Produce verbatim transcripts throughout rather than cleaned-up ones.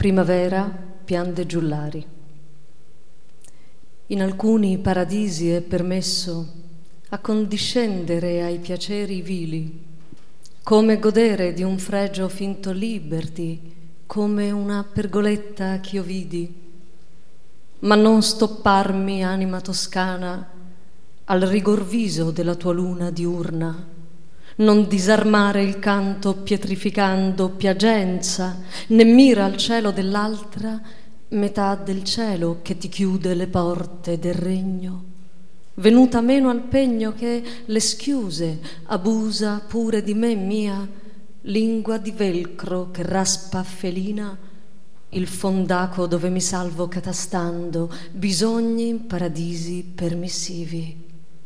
Primavera, piante giullari. In alcuni paradisi è permesso accondiscendere ai piaceri vili, come godere di un fregio finto liberty, come una pergoletta ch'io vidi, ma non stopparmi, anima toscana, al rigor viso della tua luna diurna, non disarmare il canto pietrificando piagenza, né mira al cielo dell'altra metà del cielo che ti chiude le porte del regno, venuta meno al pegno che le schiuse, abusa pure di me mia, lingua di velcro che raspa felina, il fondaco dove mi salvo catastando bisogni in paradisi permissivi.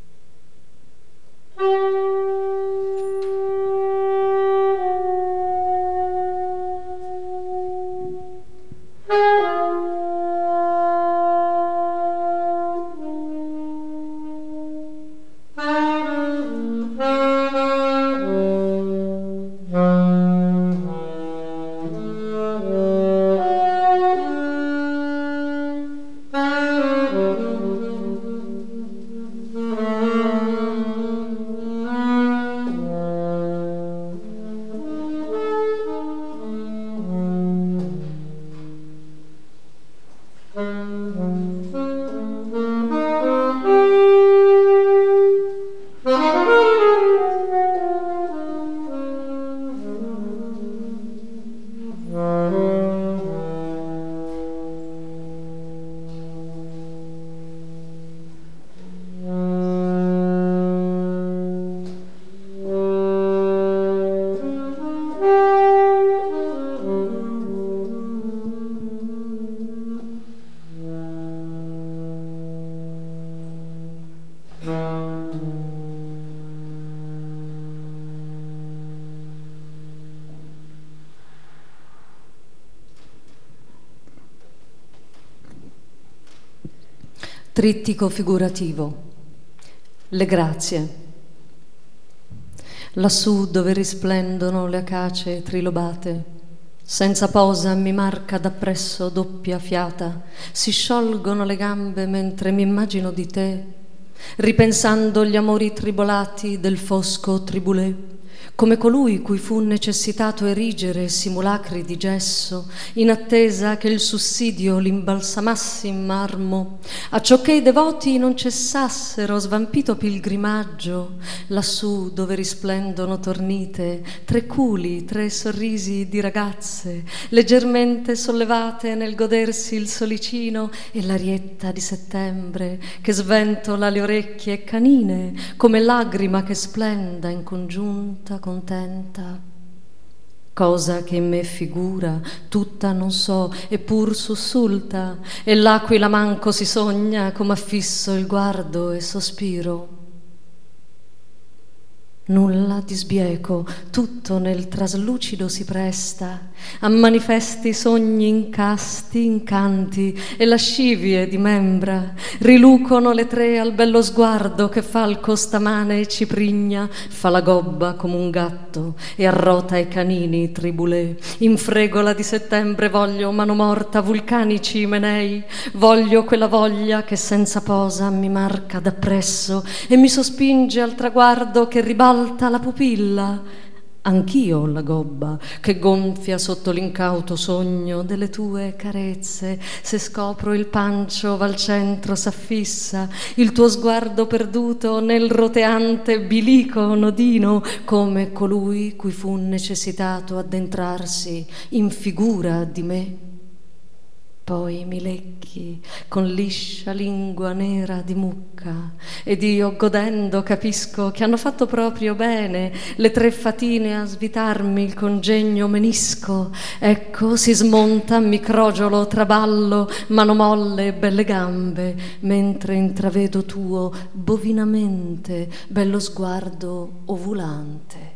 Trittico figurativo. Le grazie. Lassù dove risplendono le acacie trilobate, senza posa mi marca dappresso doppia fiata, si sciolgono le gambe mentre mi immagino di te, ripensando gli amori tribolati del fosco tribulè, come colui cui fu necessitato erigere simulacri di gesso, in attesa che il sussidio l'imbalsamasse in marmo, acciò che i devoti non cessassero svampito pilgrimaggio, lassù dove risplendono tornite tre culi, tre sorrisi di ragazze, leggermente sollevate nel godersi il solicino e l'arietta di settembre che sventola le orecchie canine, come lagrima che splenda in congiunta contenta, cosa che in me figura tutta non so, eppur sussulta, e l'aquila manco si sogna come affisso il guardo e sospiro. Nulla di sbieco, tutto nel traslucido si presta a manifesti sogni incasti, incanti e lascivie di membra. Rilucono le tre al bello sguardo che falco stamane e ciprigna, fa la gobba come un gatto e arrota i canini tribulè. In fregola di settembre voglio mano morta vulcanici imenei, voglio quella voglia che senza posa mi marca dappresso e mi sospinge al traguardo che ribalta la pupilla. Anch'io ho la gobba che gonfia sotto l'incauto sogno delle tue carezze, se scopro il pancio val centro s'affissa il tuo sguardo perduto nel roteante bilico nodino, come colui cui fu necessitato addentrarsi in figura di me. Poi mi lecchi con liscia lingua nera di mucca ed io godendo capisco che hanno fatto proprio bene le tre fatine a svitarmi il congegno menisco. Ecco si smonta, mi crogiolo, traballo, mano molle e belle gambe, mentre intravedo tuo bovinamente bello sguardo ovulante.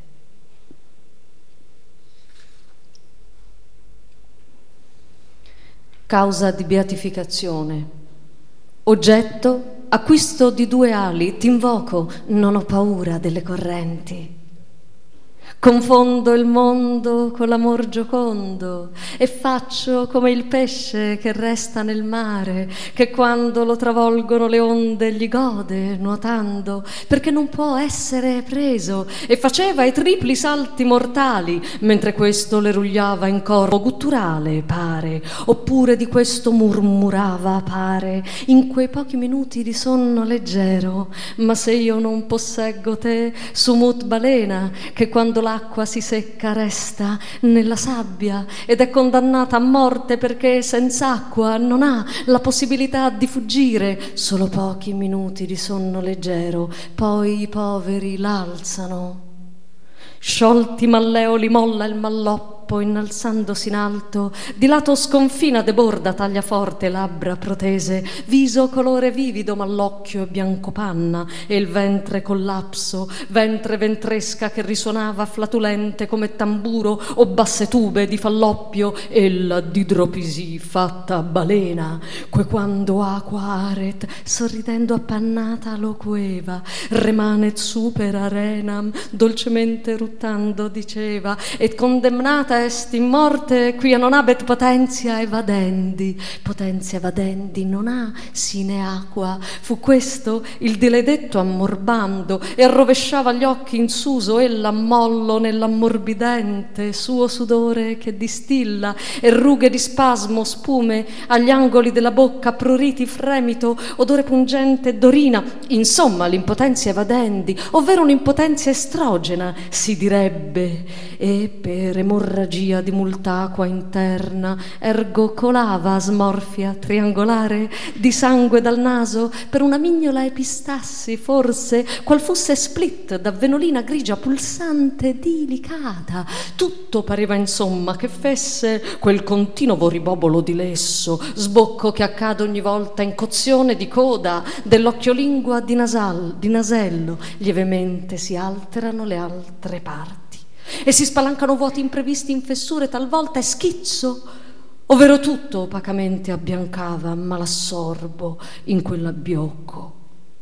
Causa di beatificazione. Oggetto, acquisto di due ali, t'invoco, non ho paura delle correnti. Confondo il mondo con l'amor giocondo e faccio come il pesce che resta nel mare, che quando lo travolgono le onde gli gode nuotando, perché non può essere preso, e faceva i tripli salti mortali, mentre questo le rugliava in corpo gutturale, pare, oppure di questo murmurava, pare, in quei pochi minuti di sonno leggero. Ma se io non posseggo te, sumut balena, che quando l'acqua si secca resta nella sabbia ed è condannata a morte perché senza acqua non ha la possibilità di fuggire, solo pochi minuti di sonno leggero, poi i poveri l'alzano. Sciolti malleoli molla il malloppo innalzandosi in alto, di lato sconfina deborda taglia forte labbra protese, viso colore vivido ma l'occhio è bianco panna e il ventre collapso, ventre ventresca che risuonava flatulente come tamburo o basse tube di falloppio, ella d'idropisì fatta balena, que quando aqua aret sorridendo appannata lo coeva, remanet super arenam dolcemente ruttando diceva, et condemnata est in morte quia non habet potentia evadendi, potentia evadendi non ha sine aqua. Fu questo il diledetto ammorbando e arrovesciava gli occhi in suso ella mollo nell'ammorbidente suo sudore che distilla e rughe di spasmo spume agli angoli della bocca, pruriti fremito odore pungente d'orina, insomma l'impotenza evadendi, ovvero un'impotenza estrogena si direbbe, e per emorragia di mult'acqua interna ergo colava smorfia triangolare di sangue dal naso per una mignola epistassi forse qual fosse split da venolina grigia pulsante delicata, tutto pareva insomma che fesse quel continuo ribobolo di lesso, sbocco che accade ogni volta in cozione di coda dell'occhio lingua di, nasal, di nasello, lievemente si alterano le altre parti e si spalancano vuoti imprevisti in fessure talvolta e schizzo, ovvero tutto opacamente abbiancava, ma l'assorbo in quell'abbiocco.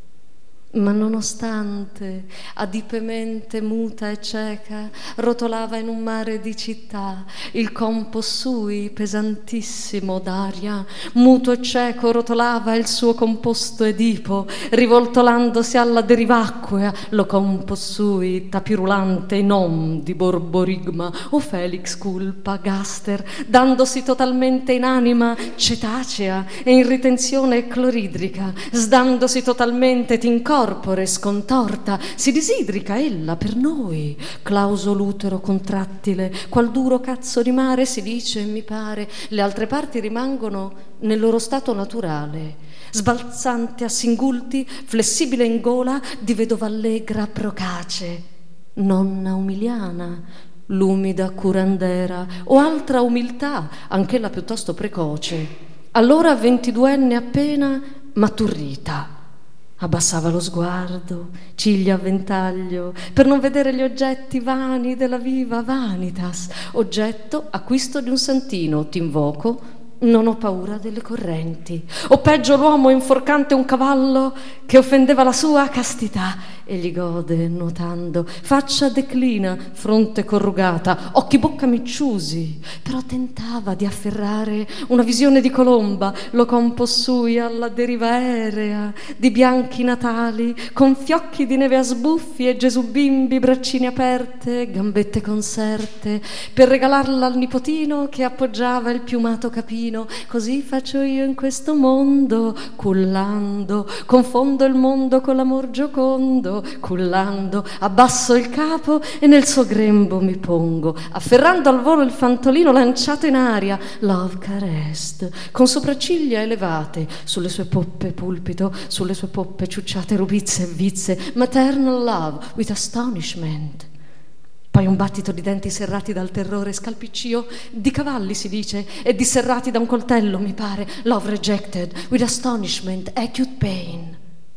Ma nonostante, adipemente muta e cieca, rotolava in un mare di città, il compo sui pesantissimo d'aria, muto e cieco rotolava il suo composto Edipo, rivoltolandosi alla derivacquea, lo compo sui tapirulante in om di borborigma o felix culpa gaster, dandosi totalmente in anima cetacea e in ritenzione cloridrica, sdandosi totalmente t'incorpore scontorta, si disidrica ella per noi, clauso l'utero contrattile, qual duro cazzo di mare si dice, mi pare, le altre parti rimangono nel loro stato naturale, sbalzante a singulti, flessibile in gola, di vedova allegra procace, nonna umiliana, l'umida curandera o altra umiltà, anch'ella piuttosto precoce, allora ventiduenne appena, maturita. Abbassava lo sguardo, ciglia a ventaglio, per non vedere gli oggetti vani della viva vanitas. Oggetto, acquisto di un santino, t'invoco, non ho paura delle correnti. O peggio l'uomo inforcante un cavallo che offendeva la sua castità. Egli gode nuotando, faccia declina, fronte corrugata, occhi bocca micciusi, però tentava di afferrare una visione di colomba, lo compossui alla deriva aerea di bianchi natali, con fiocchi di neve a sbuffi e Gesù bimbi, braccine aperte, gambette conserte, per regalarla al nipotino che appoggiava il piumato capino. Così faccio io in questo mondo, cullando, confondo il mondo con l'amor giocondo, cullando, abbasso il capo e nel suo grembo mi pongo, afferrando al volo il fantolino lanciato in aria, love caressed, con sopracciglia elevate, sulle sue poppe pulpito, sulle sue poppe ciucciate rubizze e vizze, maternal love with astonishment. Poi un battito di denti serrati dal terrore, scalpiccio di cavalli si dice, e disserrati da un coltello mi pare, love rejected with astonishment, acute pain.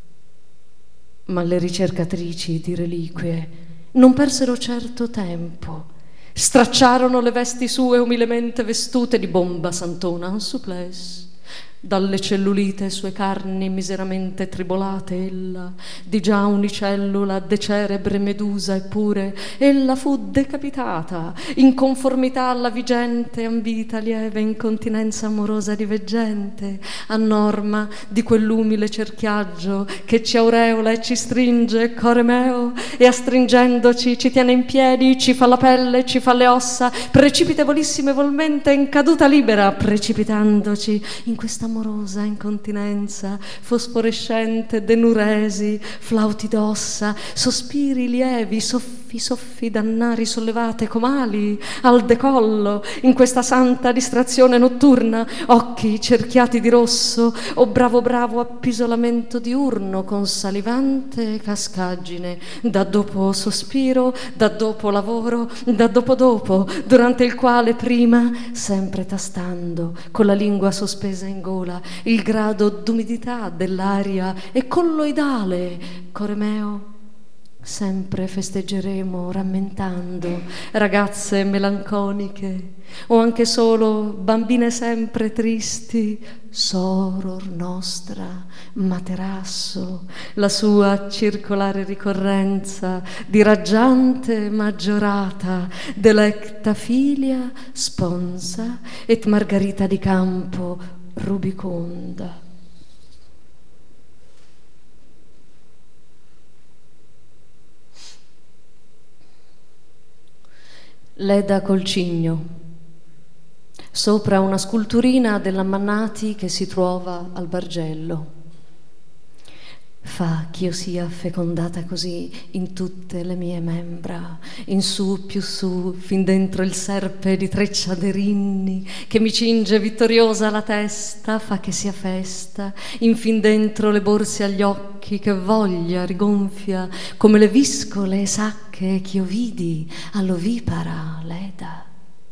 Ma le ricercatrici di reliquie non persero certo tempo, stracciarono le vesti sue umilemente vestute di bomba santona en souplesse, Dalle cellulite sue carni miseramente tribolate ella, di già unicellula decerebre medusa, eppure ella fu decapitata, in conformità alla vigente ambita lieve incontinenza amorosa di veggente, a norma di quell'umile cerchiaggio che ci aureola e ci stringe, core meo, e astringendoci ci tiene in piedi, ci fa la pelle, ci fa le ossa, precipitevolissime in caduta libera, precipitandoci in questa amorosa incontinenza fosforescente denuresi, flauti d'ossa, sospiri lievi, soffi soffi dannari sollevate comali al decollo, in questa santa distrazione notturna, occhi cerchiati di rosso, o bravo bravo appisolamento diurno con salivante cascaggine, da dopo sospiro, da dopo lavoro, da dopo dopo, durante il quale prima, sempre tastando con la lingua sospesa in gola il grado d'umidità dell'aria e colloidale, core meo, sempre festeggeremo rammentando ragazze melanconiche o anche solo bambine sempre tristi, soror nostra materasso, la sua circolare ricorrenza di raggiante maggiorata, delecta filia sponsa et margarita di campo rubiconda. Leda col cigno, sopra una sculturina della Mannati che si trova al Bargello. Fa ch'io sia fecondata così in tutte le mie membra, in su più su, fin dentro il serpe di treccia d'erinni che mi cinge vittoriosa la testa, fa che sia festa, infin dentro le borse agli occhi che voglia rigonfia, come le viscole e sacche ch'io vidi all'ovipara Leda.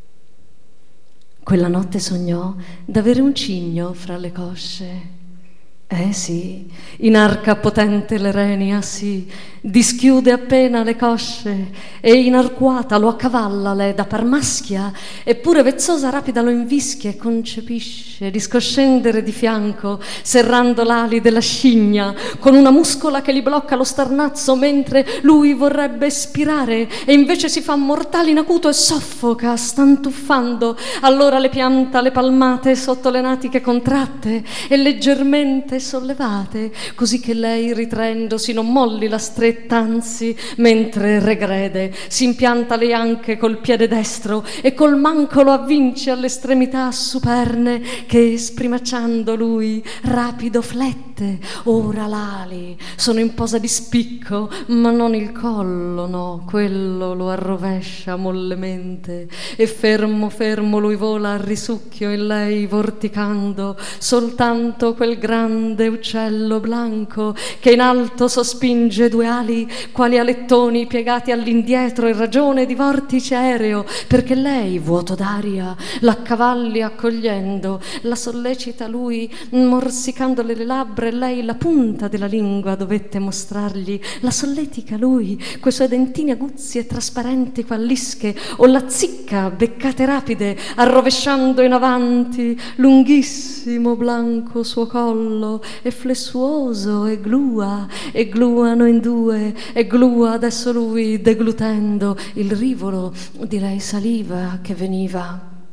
Quella notte sognò d'avere un cigno fra le cosce. Eh sì, inarca potente l'Erenia, sì, dischiude appena le cosce e inarcuata lo accavalla Leda par maschia, eppure vezzosa rapida lo invischia e concepisce di scoscendere di fianco, serrando l'ali della scigna, con una muscola che gli blocca lo starnazzo mentre lui vorrebbe spirare e invece si fa mortale in acuto e soffoca, stantuffando, allora le pianta le palmate sotto le natiche contratte e leggermente sollevate, così che lei ritraendosi non molli la stretta, anzi mentre regrede si impianta lei anche col piede destro e col manco lo avvince all'estremità superne che sprimacciando lui rapido flette, ora l'ali sono in posa di spicco ma non il collo, no, quello lo arrovescia mollemente e fermo fermo lui vola a risucchio in lei vorticando soltanto quel grande uccello blanco che in alto sospinge due ali quali alettoni piegati all'indietro in ragione di vortice aereo, perché lei vuoto d'aria l'accavalli accogliendo, la sollecita lui morsicandole le labbra e lei la punta della lingua dovette mostrargli, la solletica lui coi suoi dentini aguzzi e trasparenti quallische o la zicca beccate rapide arrovesciando in avanti lunghissimo blanco suo collo e flessuoso e glua e gluano in due e glua adesso lui deglutendo il rivolo di lei saliva che veniva.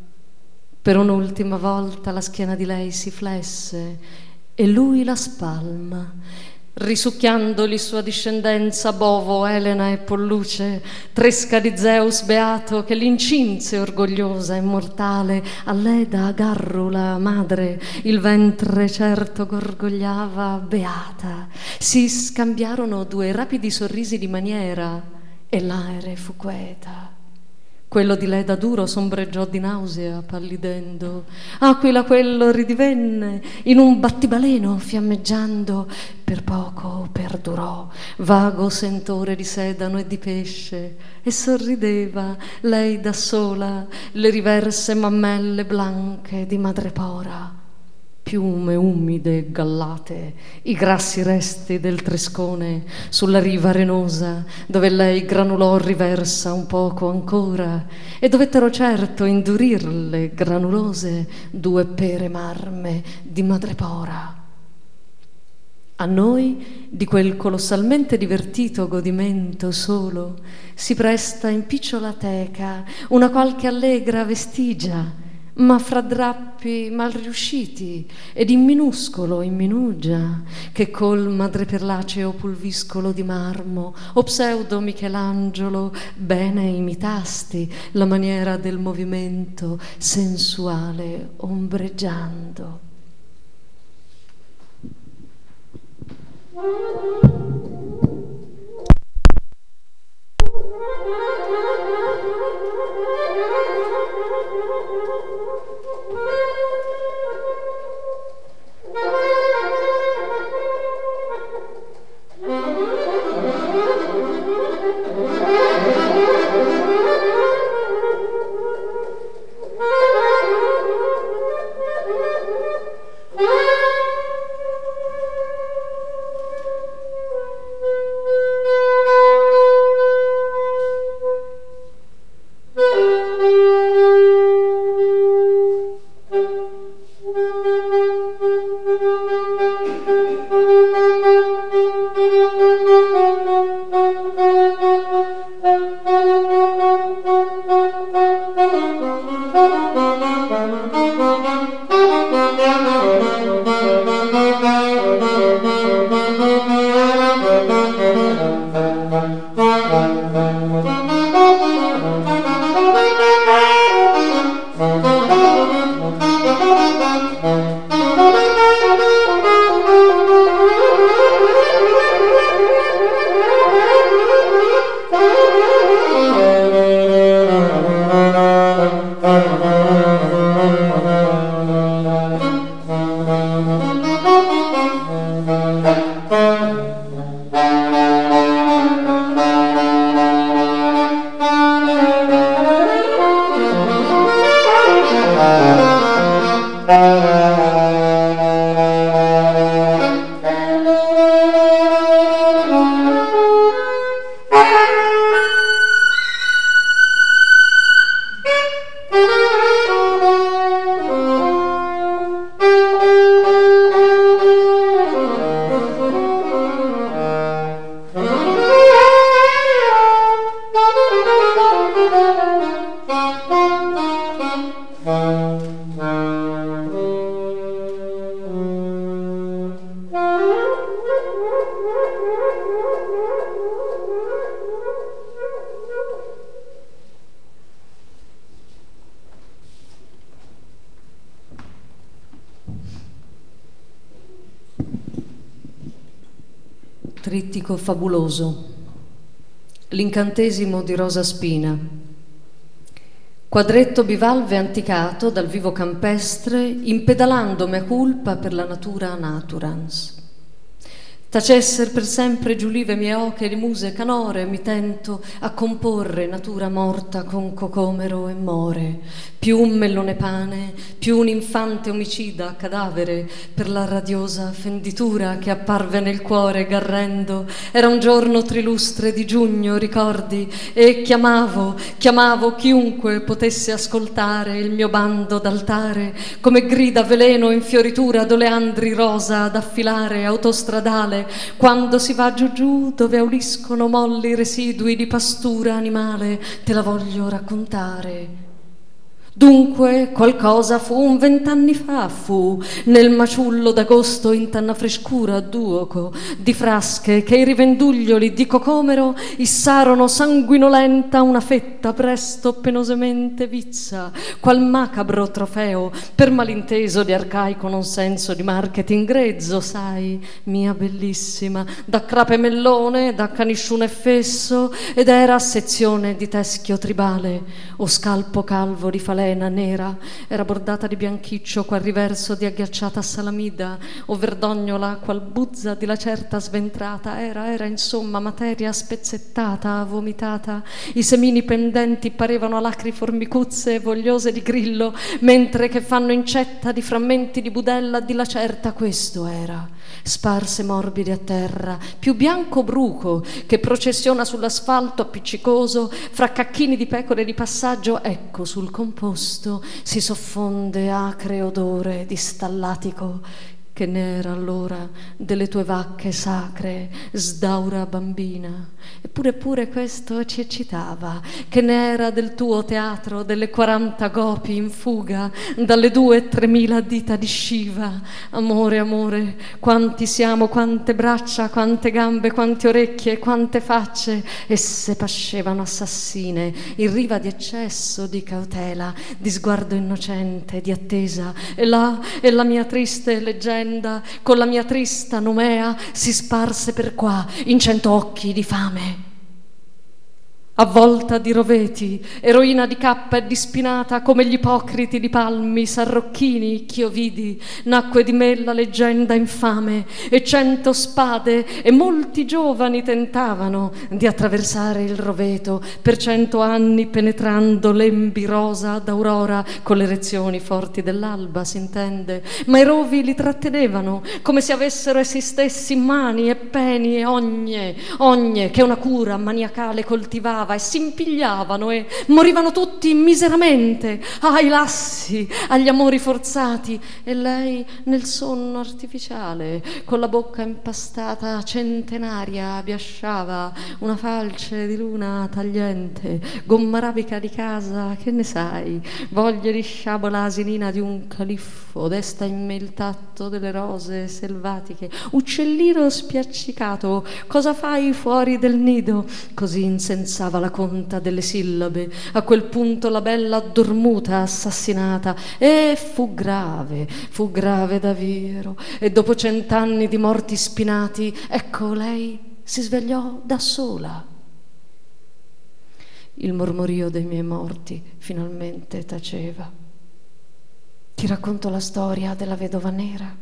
Per un'ultima volta la schiena di lei si flesse e lui la spalma, risucchiandoli sua discendenza bovo, Elena e Polluce, tresca di Zeus beato che l'incinse orgogliosa e mortale a Leda Garrula madre il ventre certo gorgogliava beata. Si scambiarono due rapidi sorrisi di maniera e l'aere fu queta. Quello di Leda duro sombreggiò di nausea pallidendo, Aquila quello ridivenne in un battibaleno fiammeggiando, per poco perdurò vago sentore di sedano e di pesce e sorrideva lei da sola le riverse mammelle blanche di madrepora. piume umide e gallate, i grassi resti del trescone sulla riva arenosa, dove lei granulò riversa un poco ancora, e dovettero certo indurirle granulose due pere marme di madrepora. A noi di quel colossalmente divertito godimento solo si presta in picciola teca una qualche allegra vestigia, ma fra drappi mal riusciti ed in minuscolo in minugia, che col madreperlaceo pulviscolo di marmo o pseudo Michelangelo bene imitasti la maniera del movimento sensuale ombreggiando. Trittico fabuloso. L'incantesimo di Rosa Spina. Quadretto bivalve anticato dal vivo campestre, impedalando mea culpa per la natura naturans. Tacesser per sempre giulive mie oche di muse canore, mi tento a comporre natura morta con cocomero e more, più un mellone pane, più un infante omicida cadavere, per la radiosa fenditura che apparve nel cuore garrendo. Era un giorno trilustre di giugno, ricordi, e chiamavo, chiamavo chiunque potesse ascoltare il mio bando d'altare, come grida veleno in fioritura d'oleandri rosa ad affilare autostradale, quando si va giù giù dove auliscono molli residui di pastura animale. Te la voglio raccontare. Dunque qualcosa fu un vent'anni fa, fu nel maciullo d'agosto in tanna frescura duoco di frasche che i rivenduglioli di cocomero issarono sanguinolenta una fetta presto penosamente vizza, qual macabro trofeo per malinteso di arcaico non senso di marketing grezzo, sai, mia bellissima, da crape mellone, da canisciune fesso, ed era sezione di teschio tribale o scalpo calvo di falene lena nera, era bordata di bianchiccio, qual riverso di agghiacciata salamida, o verdognola, qual buzza di lacerta sventrata, era, era insomma materia spezzettata, vomitata, i semini pendenti parevano alacri formicuzze vogliose di grillo, mentre che fanno incetta di frammenti di budella di lacerta, questo era, sparse morbide a terra, più bianco bruco che processiona sull'asfalto appiccicoso, fra cacchini di pecore di passaggio, ecco sul composto si soffonde acre odore di stallatico, che ne era allora delle tue vacche sacre, sdaura bambina. Eppure pure questo ci eccitava, che ne era del tuo teatro, delle quaranta gopi in fuga, dalle due e tremila dita di Shiva. Amore, amore, quanti siamo, quante braccia, quante gambe, quante orecchie, quante facce, esse pascevano assassine, in riva di eccesso, di cautela, di sguardo innocente, di attesa, e là, e la mia triste leggenda con la mia trista nomea si sparse per qua in cento occhi di fame. Avvolta di roveti, eroina di cappa e di spinata, come gli ipocriti di palmi sarrocchini ch'io vidi, nacque di me la leggenda infame, e cento spade e molti giovani tentavano di attraversare il roveto, per cento anni penetrando lembi rosa d'aurora, con le erezioni forti dell'alba, s'intende, ma i rovi li trattenevano, come se avessero essi stessi mani e peni e ogne, ogne che una cura maniacale coltivava, e si impigliavano e morivano tutti miseramente ai lassi, agli amori forzati, e lei nel sonno artificiale con la bocca impastata centenaria biasciava una falce di luna tagliente, gomma arabica di casa, che ne sai, voglia di sciabola asinina di un califfo, desta in me il tatto delle rose selvatiche, uccellino spiaccicato, cosa fai fuori del nido? Così insensava la conta delle sillabe, a quel punto la bella addormuta, assassinata, e fu grave, fu grave davvero, e dopo cent'anni di morti spinati, ecco lei si svegliò da sola. Il mormorio dei miei morti finalmente taceva. Ti racconto la storia della vedova nera.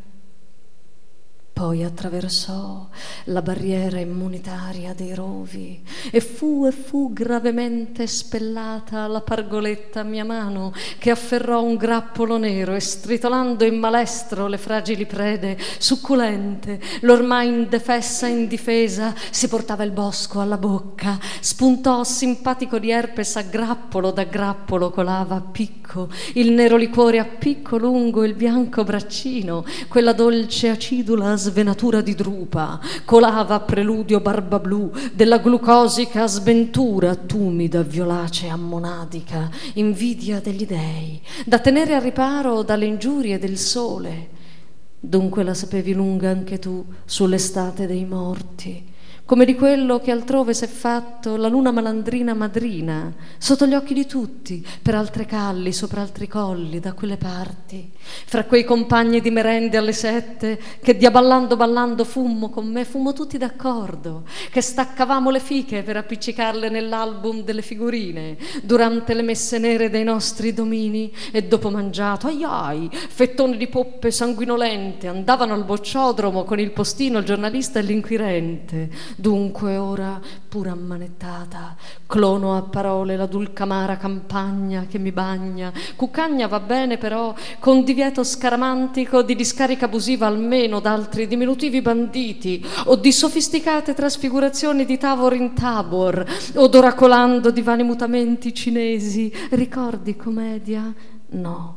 Poi attraversò la barriera immunitaria dei rovi e fu e fu gravemente spellata la pargoletta a mia mano, che afferrò un grappolo nero e, stritolando in malestro le fragili prede, succulente, l'ormai indefessa indifesa, si portava il bosco alla bocca, spuntò simpatico di herpes a grappolo, da grappolo colava a picco il nero liquore a picco lungo il bianco braccino, quella dolce acidula svenatura di drupa, colava a preludio barba blu della glucosica sventura, tumida, violacea, monadica, invidia degli dei, da tenere a riparo dalle ingiurie del sole. Dunque la sapevi lunga anche tu sull'estate dei morti, come di quello che altrove s'è fatto la luna malandrina madrina, sotto gli occhi di tutti, per altre calli, sopra altri colli, da quelle parti, fra quei compagni di merende alle sette, che diaballando ballando fummo con me, fummo tutti d'accordo, che staccavamo le fiche per appiccicarle nell'album delle figurine, durante le messe nere dei nostri domini, e dopo mangiato, ai ai, fettoni di poppe sanguinolente, andavano al bocciodromo con il postino, il giornalista e l'inquirente. Dunque ora, pur ammanettata, clono a parole la dulcamara campagna che mi bagna. Cuccagna va bene però, con divieto scaramantico di discarica abusiva almeno d'altri diminutivi banditi, o di sofisticate trasfigurazioni di Tavor in Tabor, o d'oracolando di vani mutamenti cinesi. Ricordi commedia? No.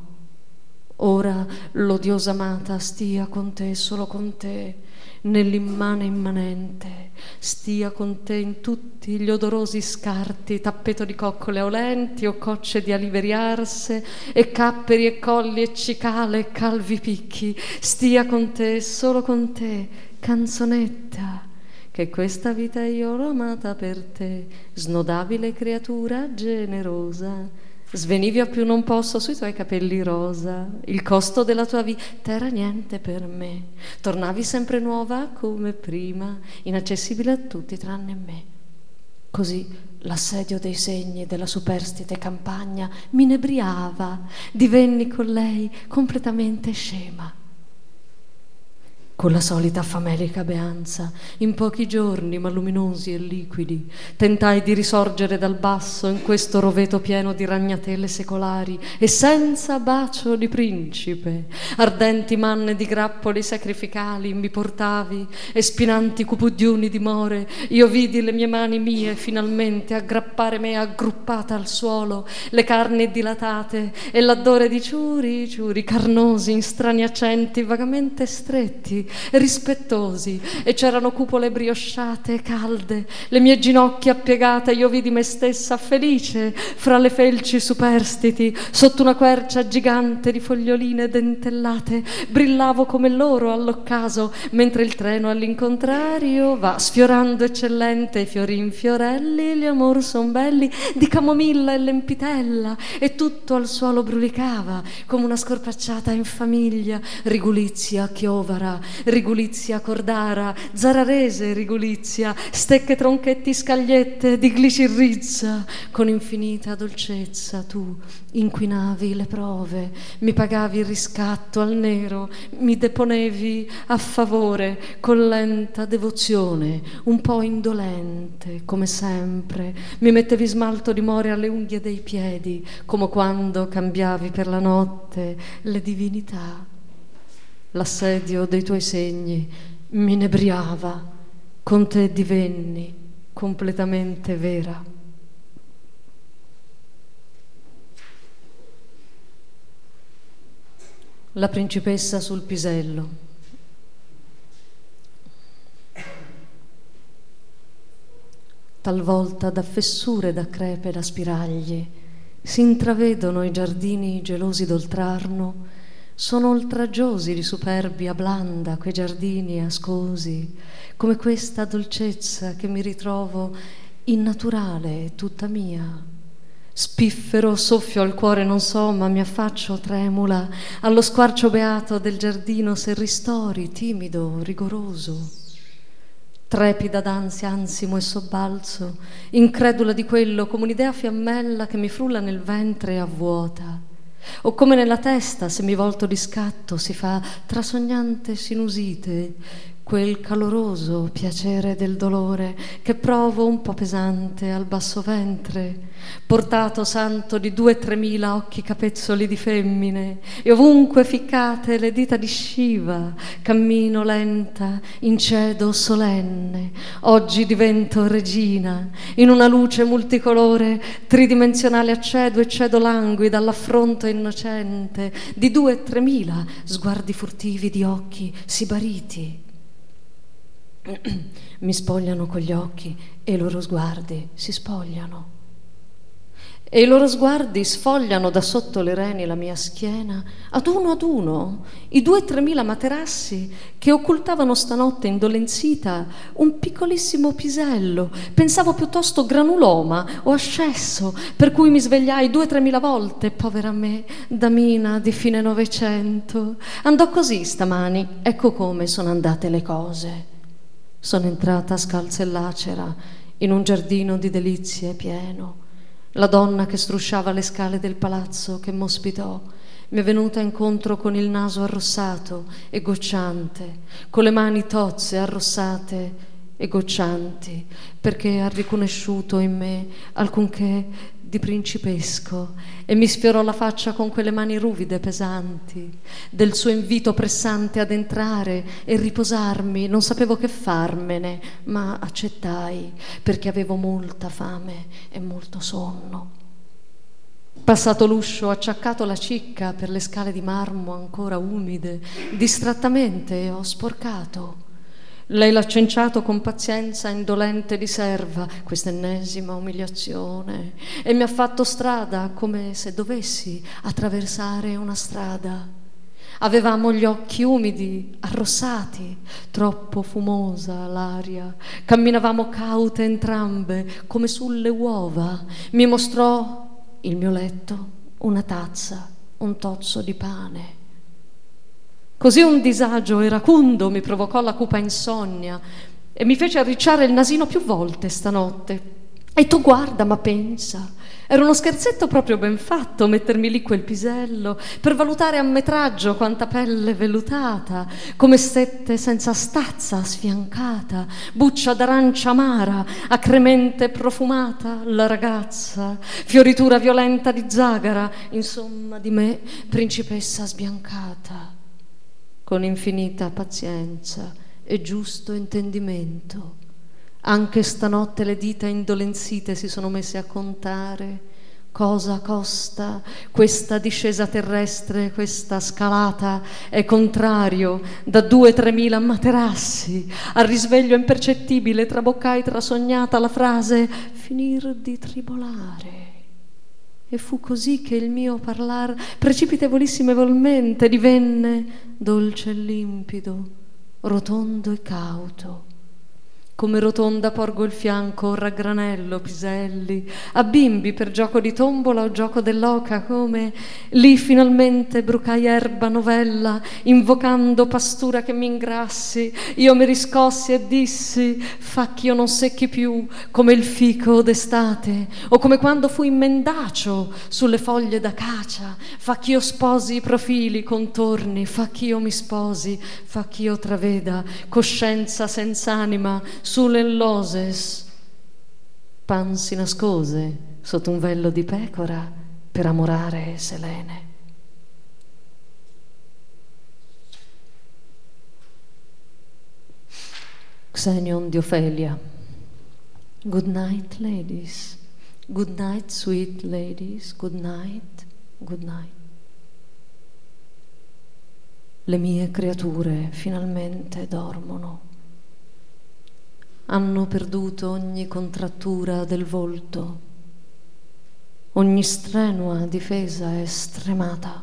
Ora l'odiosa amata stia con te, solo con te, nell'immane immanente, stia con te in tutti gli odorosi scarti, tappeto di coccole aulenti o cocce di aliveriarse, e capperi e colli e cicale e calvi picchi, stia con te, solo con te, canzonetta, che questa vita io l'ho amata per te, snodabile creatura generosa. Svenivi a più non posso sui tuoi capelli rosa, il costo della tua vita era niente per me, tornavi sempre nuova come prima, inaccessibile a tutti tranne me. Così L'assedio dei segni della superstite campagna m'inebriava, divenni con lei completamente scema. Con la solita famelica beanza, in pochi giorni, ma luminosi e liquidi, tentai di risorgere dal basso in questo roveto pieno di ragnatele secolari e senza bacio di principe. Ardenti manne di grappoli sacrificali mi portavi e spinanti cupudiuni di more. Io vidi le mie mani mie finalmente aggrappare me aggruppata al suolo, le carni dilatate e l'adore di ciuri, ciuri carnosi in strani accenti vagamente stretti, rispettosi, e c'erano cupole briosciate e calde, le mie ginocchia piegate. Io vidi me stessa felice fra le felci superstiti, sotto una quercia gigante di foglioline dentellate, brillavo come loro all'occaso, mentre il treno all'incontrario va sfiorando eccellente, i fiorin fiorelli, gli amor son belli di camomilla e lempitella, e tutto al suolo brulicava come una scorpacciata in famiglia, rigulizia chiovara, rigulizia cordara, zararese rigulizia, stecche tronchetti scagliette di glicirrizza. Con infinita dolcezza tu inquinavi le prove, mi pagavi il riscatto al nero, mi deponevi a favore con lenta devozione, un po' indolente come sempre, mi mettevi smalto di more alle unghie dei piedi, come quando cambiavi per la notte le divinità. L'assedio dei tuoi segni mi inebriava, con te divenni completamente vera. La principessa sul pisello. Talvolta da fessure, da crepe, da spiragli si intravedono i giardini gelosi d'oltrarno. Sono oltraggiosi di superbia blanda quei giardini ascosi, come questa dolcezza che mi ritrovo innaturale, tutta mia. Spiffero soffio al cuore, non so, ma mi affaccio tremula allo squarcio beato del giardino, se ristori, timido, rigoroso. Trepida d'ansia, ansimo e sobbalzo, incredula di quello, come un'idea fiammella che mi frulla nel ventre e avvuota. O come nella testa, se mi volto di scatto, si fa trasognante sinusite, quel caloroso piacere del dolore che provo un po' pesante al basso ventre, portato santo di due tremila occhi capezzoli di femmine, e ovunque ficcate le dita di Shiva, cammino lenta, incedo solenne. Oggi divento regina, in una luce multicolore, tridimensionale accedo e cedo languida all'affronto innocente di due tremila sguardi furtivi di occhi sibariti. Mi spogliano con gli occhi e i loro sguardi si spogliano. E i loro sguardi sfogliano da sotto le reni la mia schiena, ad uno ad uno, i due tremila materassi che occultavano stanotte indolenzita un piccolissimo pisello. Pensavo piuttosto granuloma o ascesso, per cui mi svegliai due tremila volte, povera me, damina di fine Novecento. Andò così stamani, ecco come sono andate le cose. Sono entrata scalza e lacera in un giardino di delizie pieno. La donna che strusciava le scale del palazzo che m'ospitò mi è venuta incontro con il naso arrossato e gocciante, con le mani tozze, arrossate e goccianti, perché ha riconosciuto in me alcunché di principesco, e mi sfiorò la faccia con quelle mani ruvide e pesanti del suo invito pressante ad entrare e riposarmi. Non sapevo che farmene, ma accettai, perché avevo molta fame e molto sonno. Passato l'uscio, acciaccato la cicca per le scale di marmo ancora umide, distrattamente ho sporcato. Lei l'ha cenciato con pazienza indolente di serva, questa ennesima umiliazione, e mi ha fatto strada come se dovessi attraversare una strada. Avevamo gli occhi umidi, arrossati, troppo fumosa l'aria. Camminavamo caute entrambe, come sulle uova. Mi mostrò il mio letto, una tazza, un tozzo di pane. Così un disagio iracundo mi provocò la cupa insonnia e mi fece arricciare il nasino più volte stanotte. E tu guarda, ma pensa, era uno scherzetto proprio ben fatto mettermi lì quel pisello per valutare a metraggio quanta pelle vellutata, come sette senza stazza sfiancata, buccia d'arancia amara, acremente profumata, la ragazza, fioritura violenta di zagara, insomma di me, principessa sbiancata, con infinita pazienza e giusto intendimento. Anche stanotte le dita indolenzite si sono messe a contare cosa costa questa discesa terrestre, questa scalata è contrario da due tremila materassi. Al risveglio impercettibile traboccai trasognata la frase finir di tribolare. E fu così che il mio parlar precipitevolissimamente divenne dolce e limpido, rotondo e cauto. Come rotonda porgo il fianco, raggranello, piselli, a bimbi per gioco di tombola o gioco dell'oca, come lì finalmente brucai erba novella, invocando pastura che mi ingrassi. Io mi riscossi e dissi, fa ch'io non secchi più, come il fico d'estate, o come quando fui mendacio sulle foglie d'acacia, fa ch'io sposi i profili, i contorni, fa ch'io mi sposi, fa ch'io traveda coscienza senz'anima, sulle loses. Pan si nascose sotto un vello di pecora per amorare Selene. Xenion di Ofelia. Good night, ladies. Good night, sweet ladies. Good night, good night. Le mie creature finalmente dormono. Hanno perduto ogni contrattura del volto, ogni strenua difesa è stremata.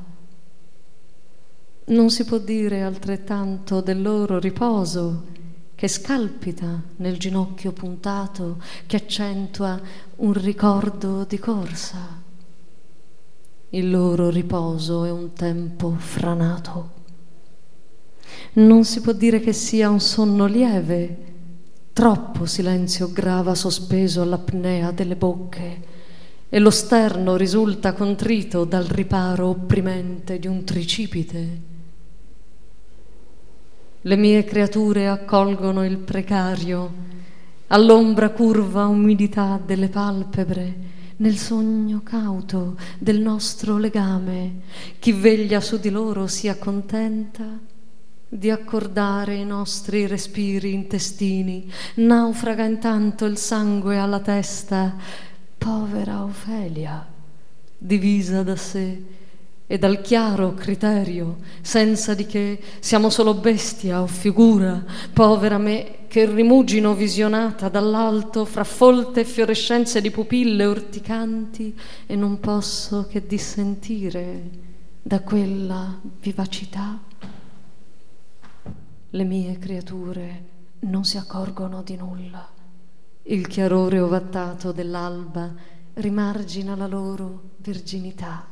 Non si può dire altrettanto del loro riposo, che scalpita nel ginocchio puntato, che accentua un ricordo di corsa. Il loro riposo è un tempo franato. Non si può dire che sia un sonno lieve. Troppo silenzio grava sospeso all'apnea delle bocche e lo sterno risulta contrito dal riparo opprimente di un tricipite. Le mie creature accolgono il precario all'ombra curva umidità delle palpebre nel sogno cauto del nostro legame. Chi veglia su di loro si accontenta di accordare i nostri respiri intestini, naufraga intanto il sangue alla testa, povera Ofelia, divisa da sé e dal chiaro criterio, senza di che siamo solo bestia o figura, povera me che rimugino visionata dall'alto fra folte fiorescenze di pupille urticanti e non posso che dissentire da quella vivacità. Le mie creature non si accorgono di nulla. Il chiarore ovattato dell'alba rimargina la loro verginità.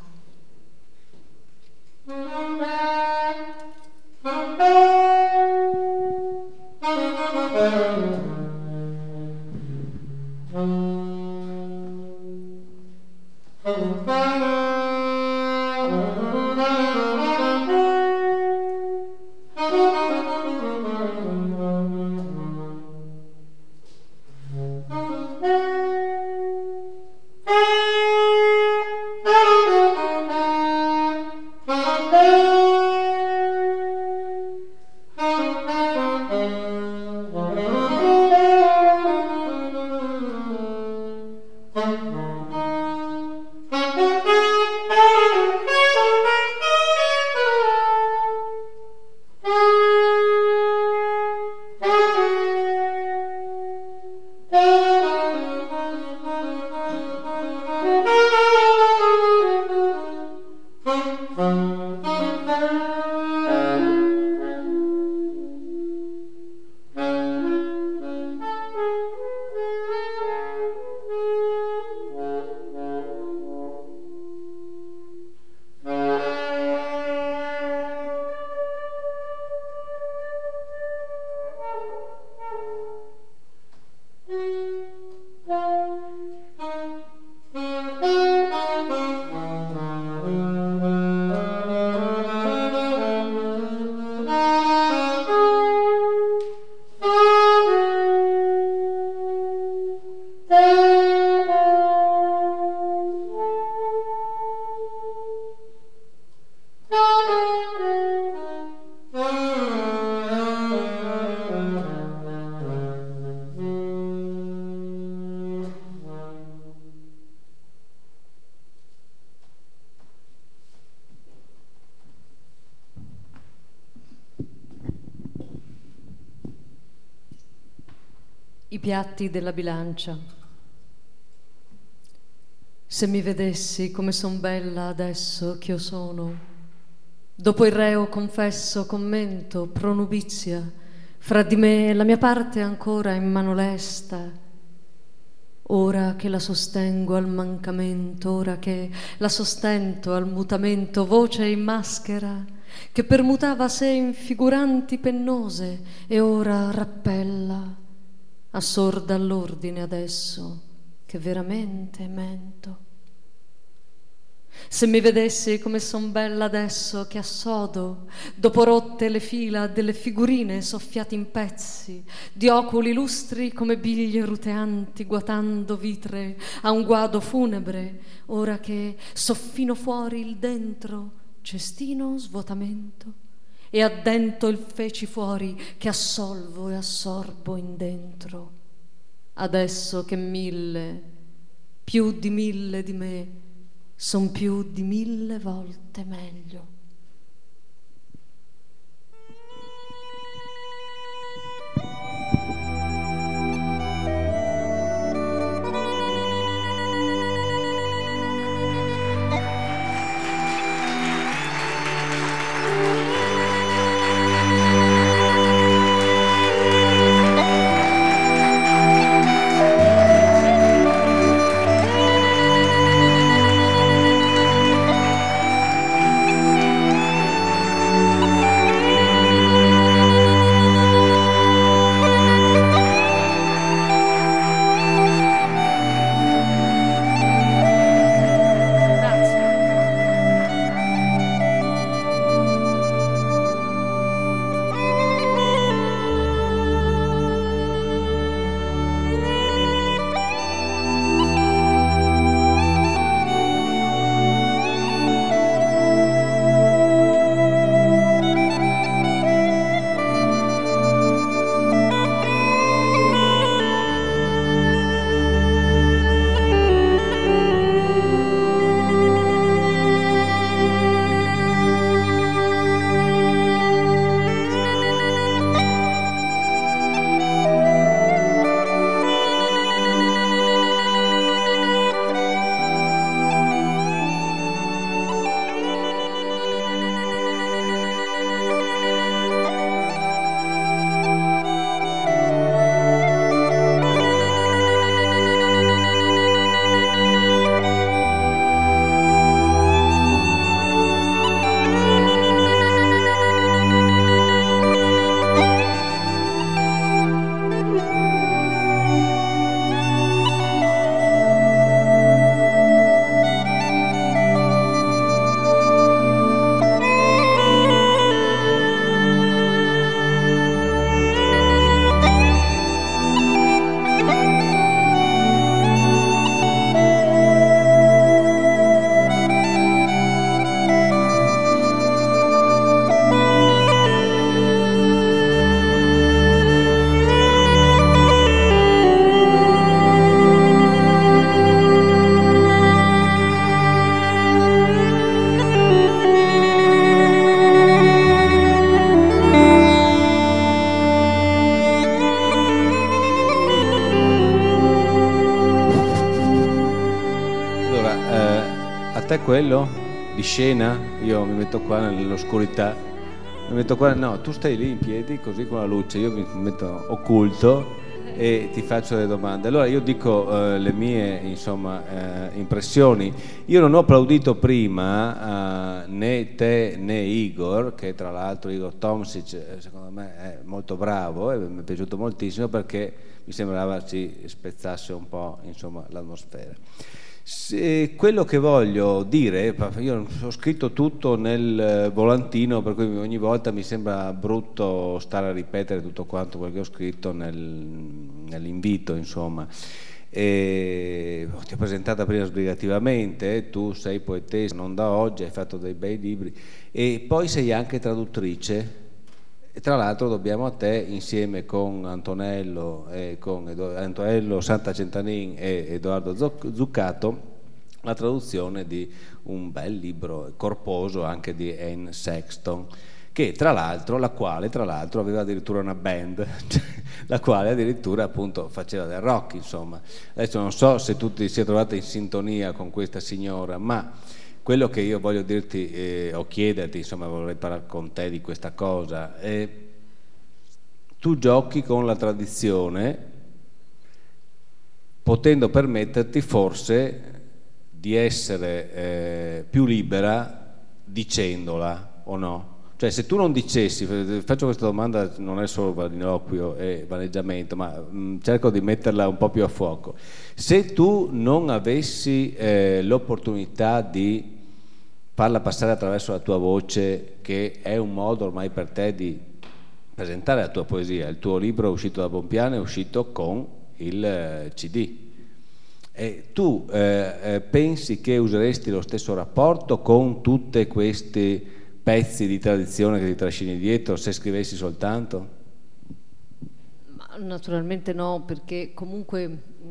I piatti della bilancia. Se mi vedessi come son bella adesso che io sono, dopo il reo confesso, commento, pronubizia, fra di me e la mia parte ancora in mano lesta, ora che la sostengo al mancamento, ora che la sostento al mutamento, voce in maschera, che permutava sé in figuranti pennose e ora rappella, assorda all'ordine adesso che veramente mento. Se mi vedessi come son bella adesso che assodo, dopo rotte le fila delle figurine soffiate in pezzi, di oculi lustri come biglie ruteanti, guatando vitre a un guado funebre, ora che soffino fuori il dentro, cestino svuotamento, e addento il feci fuori che assolvo e assorbo in dentro. Adesso che mille, più di mille di me, son più di mille volte meglio. te quello di scena, io mi metto qua nell'oscurità, mi metto qua, no, tu stai lì in piedi così con la luce, io mi metto occulto e ti faccio delle domande. Allora io dico eh, le mie insomma eh, impressioni. Io non ho applaudito prima eh, né te né Igor, che tra l'altro Igor Tomšić secondo me è molto bravo e mi è piaciuto moltissimo perché mi sembrava ci spezzasse un po' insomma l'atmosfera. Se quello che voglio dire, io ho scritto tutto nel volantino, per cui ogni volta mi sembra brutto stare a ripetere tutto quanto quello che ho scritto nel, nell'invito, insomma. E ti ho presentata prima sbrigativamente, tu sei poetessa non da oggi, hai fatto dei bei libri e poi sei anche traduttrice. E tra l'altro dobbiamo a te, insieme con Antonello, e con Edo, Antonello Santacentanin e Edoardo Zuccato, la traduzione di un bel libro corposo anche di Anne Sexton, che tra l'altro, la quale tra l'altro aveva addirittura una band, la quale addirittura appunto faceva del rock, insomma. Adesso non so se tu ti sia trovata in sintonia con questa signora, ma quello che io voglio dirti eh, o chiederti, insomma, vorrei parlare con te di questa cosa, è, tu giochi con la tradizione potendo permetterti forse di essere eh, più libera dicendola, o no? Cioè, se tu non dicessi, faccio questa domanda, non è solo vaniloquio e vaneggiamento, ma mh, cerco di metterla un po' più a fuoco. Se tu non avessi eh, l'opportunità di farla passare attraverso la tua voce, che è un modo ormai per te di presentare la tua poesia, il tuo libro è uscito da Bompiano, è uscito con il eh, C D. E tu eh, eh, pensi che useresti lo stesso rapporto con tutti questi pezzi di tradizione che ti trascini dietro se scrivessi soltanto? Ma naturalmente no, perché comunque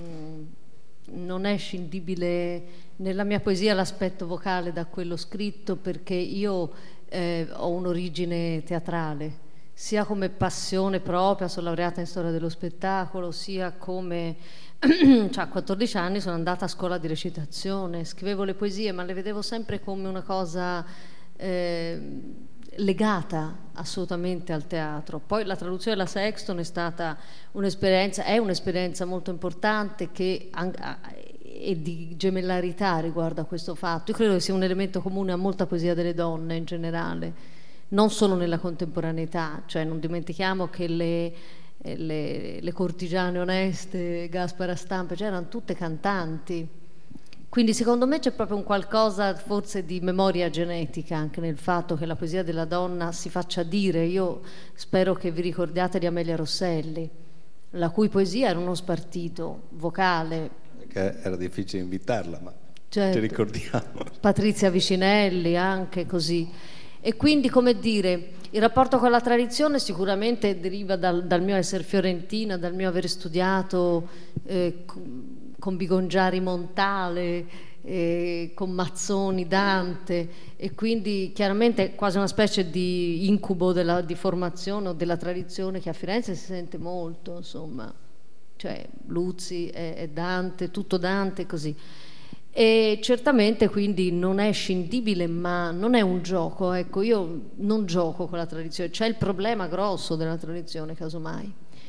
mh, non è scindibile nella mia poesia l'aspetto vocale da quello scritto, perché io eh, ho un'origine teatrale, sia come passione propria, sono laureata in storia dello spettacolo, sia come cioè, a quattordici anni sono andata a scuola di recitazione, scrivevo le poesie, ma le vedevo sempre come una cosa eh, legata assolutamente al teatro. Poi la traduzione della Sexton è stata un'esperienza, è un'esperienza molto importante che e di gemellarità riguardo a questo fatto. Io credo che sia un elemento comune a molta poesia delle donne in generale, non solo nella contemporaneità, cioè non dimentichiamo che le Le, le cortigiane oneste, Gaspara Stampe, cioè erano tutte cantanti, quindi secondo me c'è proprio un qualcosa forse di memoria genetica anche nel fatto che la poesia della donna si faccia dire. Io spero che vi ricordiate di Amelia Rosselli, la cui poesia era uno spartito vocale, perché era difficile invitarla, ma certo, ci ricordiamo. Patrizia Vicinelli anche così. E quindi, come dire, il rapporto con la tradizione sicuramente deriva dal, dal mio essere fiorentina, dal mio aver studiato eh, con Bigongiari Montale, eh, con Mazzoni, Dante, e quindi chiaramente è quasi una specie di incubo della, di formazione o della tradizione che a Firenze si sente molto, insomma, cioè Luzzi e, e Dante, tutto Dante, così. E certamente quindi non è scindibile, ma non è un gioco, ecco, io non gioco con la tradizione, c'è il problema grosso della tradizione casomai,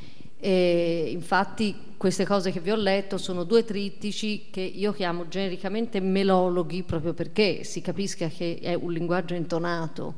e infatti queste cose che vi ho letto sono due trittici che io chiamo genericamente melologhi, proprio perché si capisca che è un linguaggio intonato.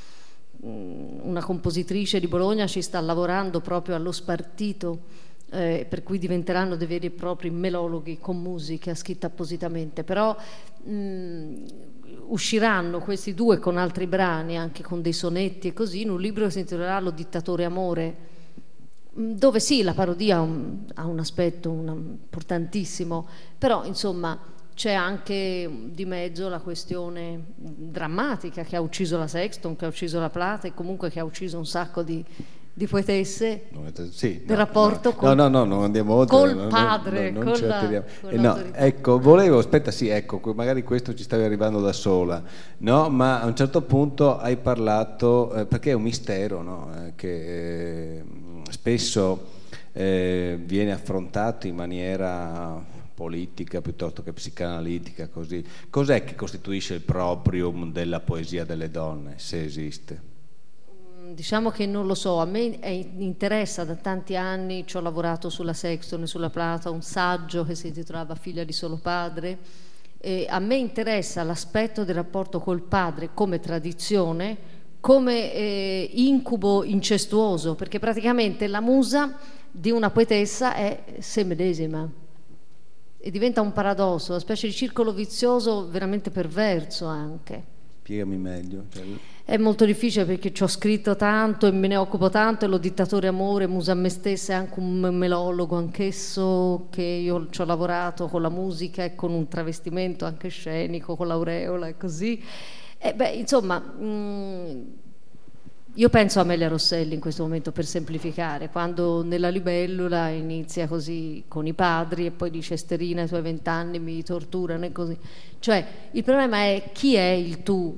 Una compositrice di Bologna ci sta lavorando proprio allo spartito, Eh, per cui diventeranno dei veri e propri melologhi con musica scritta appositamente, però mh, usciranno questi due con altri brani, anche con dei sonetti e così, in un libro che si intitolerà Lo dittatore amore, mh, dove sì, la parodia ha un, ha un aspetto un, importantissimo, però insomma c'è anche di mezzo la questione drammatica che ha ucciso la Sexton, che ha ucciso la Plata e comunque che ha ucciso un sacco di di poetesse, sì, del no, rapporto no, con, no, no, non andiamo oltre, col no, padre, no, non con ci la, attiriamo. con Eh, no, ecco, volevo, aspetta, sì, ecco, magari questo ci stavi arrivando da sola, no? Ma a un certo punto hai parlato, eh, perché è un mistero, no? Eh, che eh, spesso eh, viene affrontato in maniera politica piuttosto che psicanalitica, così. Cos'è che costituisce il proprium della poesia delle donne, se esiste? Diciamo che non lo so, a me è, interessa da tanti anni, ci ho lavorato sulla Sexton e sulla Plata, un saggio che si intitolava Figlia di solo padre, e a me interessa l'aspetto del rapporto col padre come tradizione, come eh, incubo incestuoso, perché praticamente la musa di una poetessa è se medesima e diventa un paradosso, una specie di circolo vizioso veramente perverso anche. Spiegami meglio. Cioè... È molto difficile perché ci ho scritto tanto e me ne occupo tanto, e Lo dittatore amore, Musa a me stessa, è anche un melologo anch'esso, che io ci ho lavorato con la musica e con un travestimento anche scenico, con l'aureola e così. E beh, insomma, mh, io penso a Amelia Rosselli in questo momento, per semplificare, quando nella libellula inizia così con i padri e poi dice Esterina, ai tuoi vent'anni mi torturano e così. Cioè, il problema è chi è il tu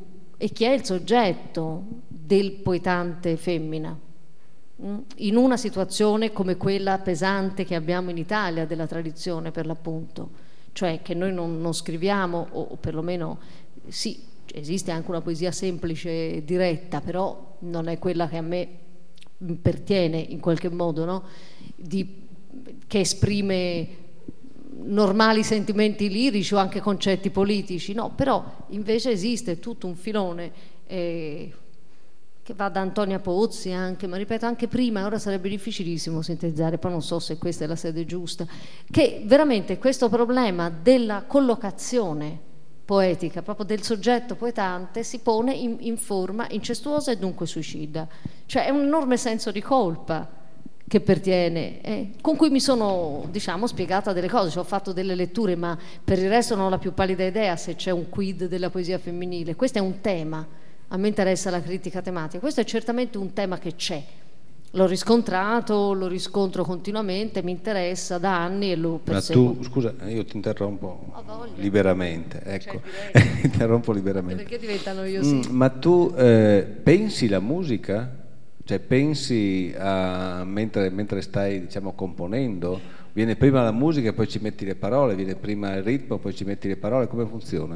e chi è il soggetto del poetante femmina in una situazione come quella pesante che abbiamo in Italia della tradizione, per l'appunto, cioè che noi non, non scriviamo, o perlomeno sì, esiste anche una poesia semplice e diretta, però non è quella che a me pertiene in qualche modo, no? Di, che esprime normali sentimenti lirici o anche concetti politici, no, però invece esiste tutto un filone eh, che va da Antonia Pozzi anche, ma ripeto anche prima, ora sarebbe difficilissimo sintetizzare, poi non so se questa è la sede giusta, che veramente questo problema della collocazione poetica, proprio del soggetto poetante, si pone in, in forma incestuosa e dunque suicida, cioè è un enorme senso di colpa che pertiene, eh, con cui mi sono, diciamo, spiegata delle cose, cioè, ho fatto delle letture, ma per il resto non ho la più pallida idea se c'è un quid della poesia femminile. Questo è un tema, a me interessa la critica tematica, questo è certamente un tema che c'è, l'ho riscontrato, lo riscontro continuamente, mi interessa da anni e lo perseguo. Ma tu, scusa, io ti interrompo liberamente, ecco, cioè, interrompo liberamente. Perché diventano io sì. Mm, ma tu eh, pensi la musica? Cioè pensi a, mentre, mentre stai, diciamo, componendo, viene prima la musica e poi ci metti le parole, viene prima il ritmo poi ci metti le parole, come funziona?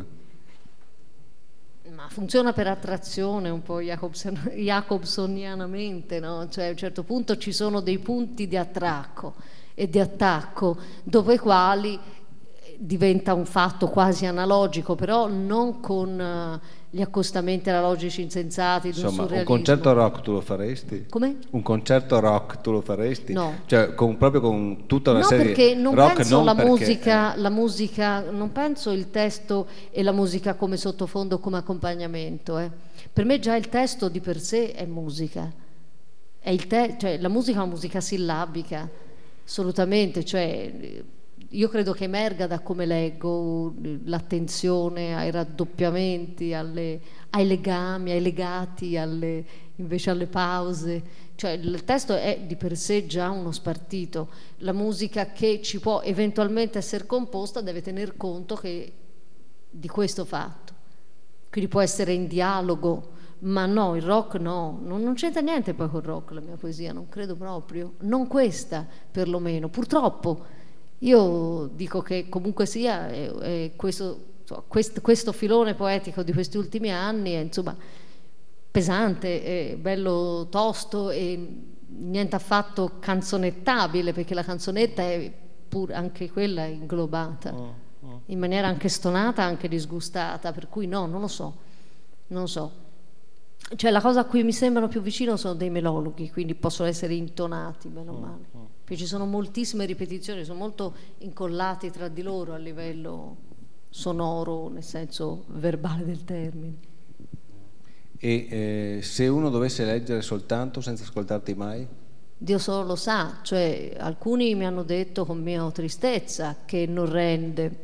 Ma funziona per attrazione un po' Jacobson, Jacobsonianamente, no? Cioè a un certo punto ci sono dei punti di attracco e di attacco dopo i quali diventa un fatto quasi analogico, però non con uh, gli accostamenti analogici insensati di un Insomma, surrealismo. un concerto rock tu lo faresti? Come? Un concerto rock tu lo faresti? No. Cioè con, proprio con tutta una no, serie perché non rock, penso non la perché, musica, eh. la musica, non penso il testo e la musica come sottofondo, come accompagnamento. Eh. Per me già il testo di per sé è musica. È il te- cioè, la musica è una musica sillabica, assolutamente, cioè io credo che emerga da come leggo l'attenzione ai raddoppiamenti, alle, ai legami, ai legati, alle, invece alle pause. Cioè il testo è di per sé già uno spartito. La musica che ci può eventualmente essere composta deve tener conto che di questo fatto. Quindi può essere in dialogo, ma no, il rock no, non, non c'entra niente poi col rock la mia poesia, non credo proprio, non questa perlomeno, purtroppo. Io dico che comunque sia è, è questo, insomma, questo, questo filone poetico di questi ultimi anni è insomma pesante, è bello tosto e niente affatto canzonettabile, perché la canzonetta è pur anche quella inglobata oh, oh. in maniera anche stonata, anche disgustata, per cui no, non lo so, non so. Cioè la cosa a cui mi sembrano più vicino sono dei melologhi, quindi possono essere intonati bene o male, oh, oh. Perché ci sono moltissime ripetizioni, sono molto incollati tra di loro a livello sonoro, nel senso verbale del termine. E eh, se uno dovesse leggere soltanto senza ascoltarti mai? Dio solo lo sa, cioè alcuni mi hanno detto con mia tristezza che non rende,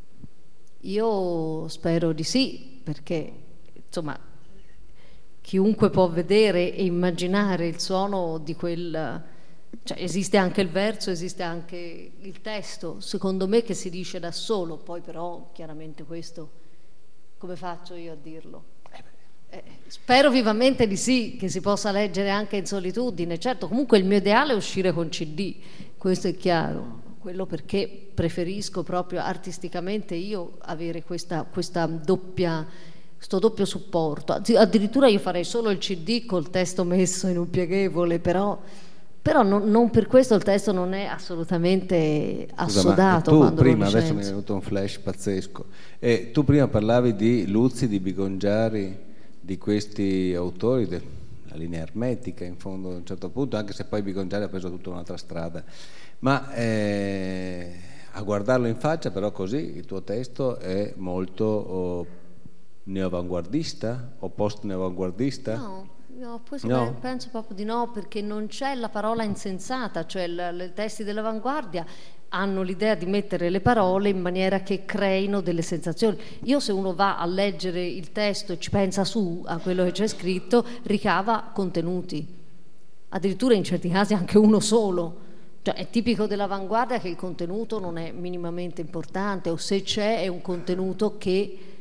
io spero di sì, perché insomma chiunque può vedere e immaginare il suono di quel, cioè esiste anche il verso, esiste anche il testo, secondo me, che si dice da solo, poi però chiaramente questo come faccio io a dirlo? Eh, spero vivamente di sì, che si possa leggere anche in solitudine. Certo, comunque il mio ideale è uscire con C D, questo è chiaro, quello perché preferisco proprio artisticamente io avere questa, questa doppia sto doppio supporto. Addirittura io farei solo il C D col testo messo in un pieghevole, però, però non, non per questo il testo non è assolutamente assodato. Scusa, tu quando prima, lo adesso mi è venuto un flash pazzesco, e tu prima parlavi di Luzzi, di Bigongiari, di questi autori della linea ermetica in fondo a un certo punto, anche se poi Bigongiari ha preso tutta un'altra strada, ma eh, a guardarlo in faccia però così il tuo testo è molto oh, neoavanguardista o post-neoavanguardista? No, no, poi no? penso proprio di no, perché non c'è la parola insensata, cioè i testi dell'avanguardia hanno l'idea di mettere le parole in maniera che creino delle sensazioni. Io se uno va a leggere il testo e ci pensa su a quello che c'è scritto, ricava contenuti, addirittura in certi casi anche uno solo. Cioè, è tipico dell'avanguardia che il contenuto non è minimamente importante, o se c'è è un contenuto che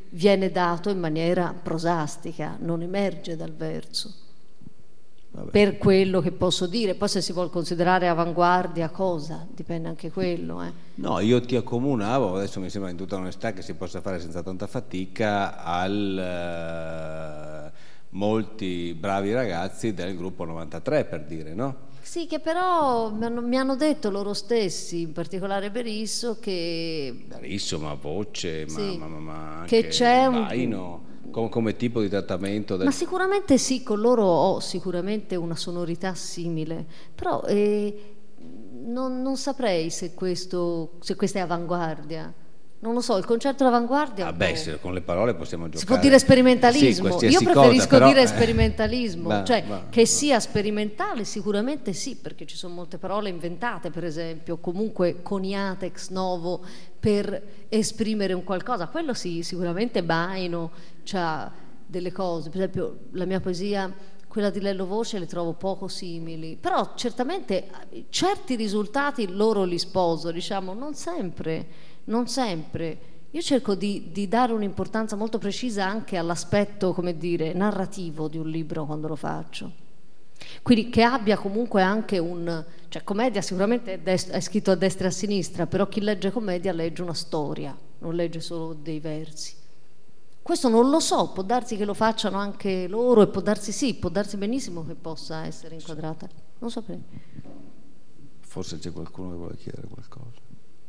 viene dato in maniera prosastica, non emerge dal verso. Vabbè. Per quello che posso dire, poi se si vuol considerare avanguardia cosa, dipende anche quello. Eh. No, io ti accomunavo, adesso mi sembra in tutta onestà che si possa fare senza tanta fatica, al uh, molti bravi ragazzi del gruppo novantatré, per dire, no? Sì, che però mi hanno, mi hanno detto loro stessi, in particolare Berisso, che... Berisso, ma voce, sì, ma, ma, ma anche che c'è Baino, un... come, come tipo di trattamento del... Ma sicuramente sì, con loro ho sicuramente una sonorità simile, però eh, non, non saprei se questo se questa è avanguardia. Non lo so, il concerto d'avanguardia... Ah beh, se con le parole possiamo giocare. Si può dire sperimentalismo. Sì, io preferisco cosa, però, dire sperimentalismo, eh, cioè va, che va. sia sperimentale sicuramente sì, perché ci sono molte parole inventate, per esempio, comunque coniate ex novo per esprimere un qualcosa. Quello sì, sicuramente Baino c'ha delle cose, per esempio la mia poesia, quella di Lello Voce, le trovo poco simili, però certamente certi risultati loro li sposo, diciamo, non sempre... Non sempre. Io cerco di, di dare un'importanza molto precisa anche all'aspetto, come dire, narrativo di un libro quando lo faccio. Quindi che abbia comunque anche un... Cioè, commedia sicuramente è, dest- è scritto a destra e a sinistra, però chi legge commedia legge una storia, non legge solo dei versi. Questo non lo so, può darsi che lo facciano anche loro e può darsi sì, può darsi benissimo che possa essere inquadrata. Non saprei. Forse c'è qualcuno che vuole chiedere qualcosa.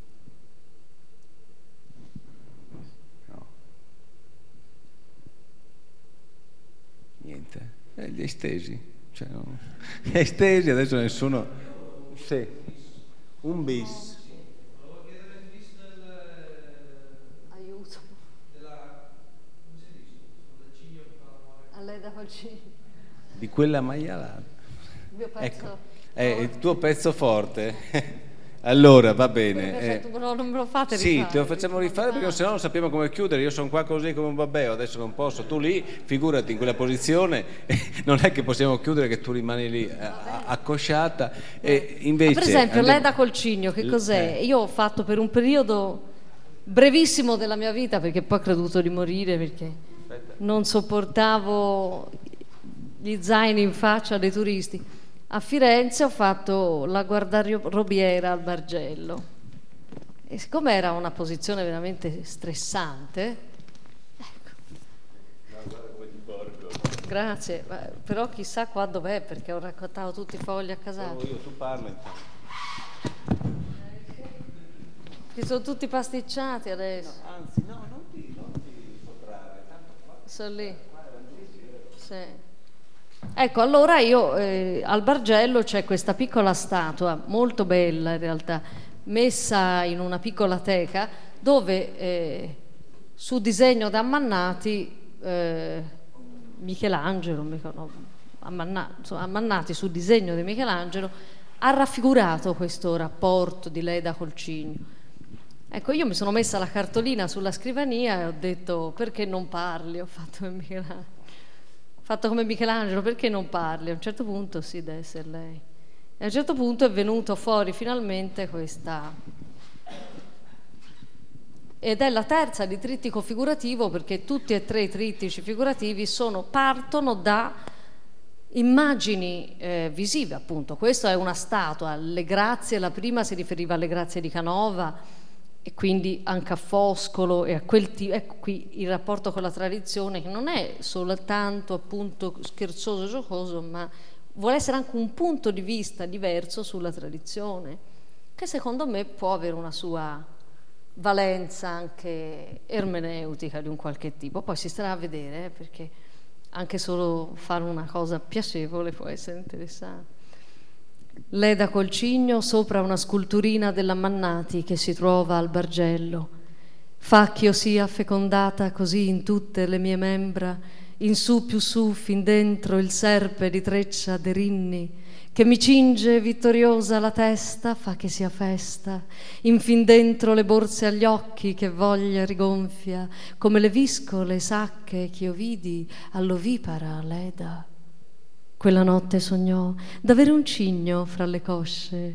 Niente, eh, li hai stesi, cioè, no. Li hai stesi, adesso nessuno. Sì, un bis. Volevo chiedere il bis del. Aiuto. Della. Come si dice? Del cigno che fa l'amore. A lei da col cigno. Di quella maialata. Il mio pezzo. Ecco, è il tuo pezzo forte. Allora, va bene. Eh, non me lo fate sì, rifare. te lo facciamo rifare perché sennò non sappiamo come chiudere. Io sono qua così come un babbeo, adesso non posso. Tu lì, figurati in quella posizione, non è che possiamo chiudere che tu rimani lì accosciata. E invece, per esempio, andiamo... lei da Colcigno, che cos'è? Eh. Io ho fatto per un periodo brevissimo della mia vita, perché poi ho creduto di morire, perché Aspetta. non sopportavo gli zaini in faccia dei turisti. A Firenze ho fatto la guardarobiera al Bargello e siccome era una posizione veramente stressante, ecco. Grazie, però chissà qua dov'è, perché ho raccontato tutti i fogli a casale. Io, tu parla intanto. Che sono tutti pasticciati adesso. No, anzi, no, non ti, non ti sottrarre, tanto qua. Sono lì. Sì. Ecco, allora io eh, al Bargello c'è questa piccola statua, molto bella in realtà, messa in una piccola teca, dove eh, su disegno da Ammannati, eh, Michelangelo, no, Ammanna, insomma, Ammannati su disegno di Michelangelo, ha raffigurato questo rapporto di Leda col cigno. Ecco, io mi sono messa la cartolina sulla scrivania e ho detto: perché non parli? Ho fatto come Michelangelo. Fatto come Michelangelo, perché non parli? A un certo punto sì, deve essere lei. E a un certo punto è venuto fuori finalmente questa... Ed è la terza di trittico figurativo, perché tutti e tre i trittici figurativi sono, partono da immagini eh, visive, appunto. Questa è una statua, le grazie, la prima si riferiva alle grazie di Canova, e quindi anche a Foscolo e a quel tipo. Ecco qui il rapporto con la tradizione, che non è soltanto appunto scherzoso, giocoso, ma vuole essere anche un punto di vista diverso sulla tradizione, che secondo me può avere una sua valenza anche ermeneutica di un qualche tipo. Poi si starà a vedere, eh, perché anche solo fare una cosa piacevole può essere interessante. Leda col cigno sopra una sculturina dell'Ammannati che si trova al Bargello. Fa ch'io sia fecondata così in tutte le mie membra, in su più su fin dentro il serpe di treccia de rinni, che mi cinge vittoriosa la testa, fa che sia festa, in fin dentro le borse agli occhi che voglia rigonfia, come le viscole sacche ch'io vidi all'ovipara Leda. Quella notte sognò d'avere un cigno fra le cosce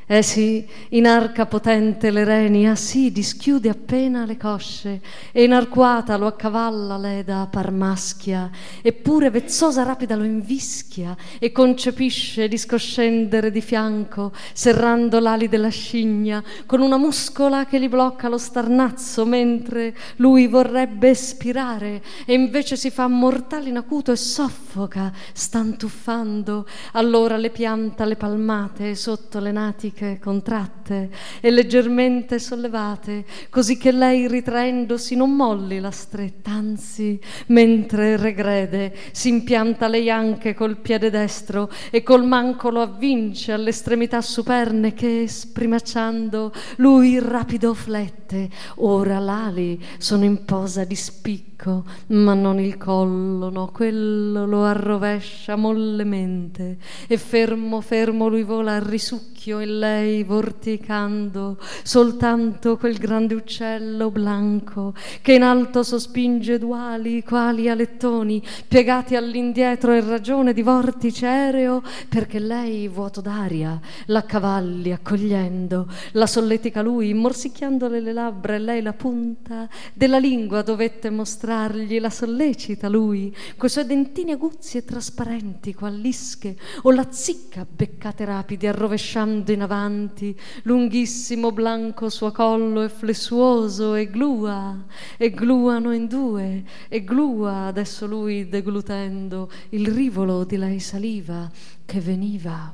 Eh sì, inarca potente le reni, ah sì, dischiude appena le cosce, e inarcuata lo accavalla l'eda par maschia, eppure vezzosa rapida lo invischia, e concepisce di scoscendere di fianco, serrando l'ali della scigna, con una muscola che gli blocca lo starnazzo, mentre lui vorrebbe espirare, e invece si fa mortale in acuto e soffoca, stantuffando, allora le pianta le palmate sotto le natiche contratte e leggermente sollevate, così che lei ritraendosi non molli la stretta, anzi mentre regrede si impianta lei anche col piede destro e col manco lo avvince all'estremità superne che sprimacciando lui rapido flette. Ora l'ali sono in posa di spicco, ma non il collo, no, quello lo arrovescia mollemente, e fermo fermo lui vola al risucchio e lei vorticando soltanto quel grande uccello blanco che in alto sospinge duali quali alettoni piegati all'indietro in ragione di vortice aereo, perché lei vuoto d'aria l'accavalli accogliendo, la solletica lui morsicchiandole le labbra, e lei la punta della lingua dovette mostrargli, la sollecita lui coi suoi dentini aguzzi e trasparenti qual lische, o la zicca beccate rapidi arrovesciando in avanti lunghissimo blanco suo collo e flessuoso, e glua e gluano in due, e glua adesso lui deglutendo il rivolo di lei saliva che veniva.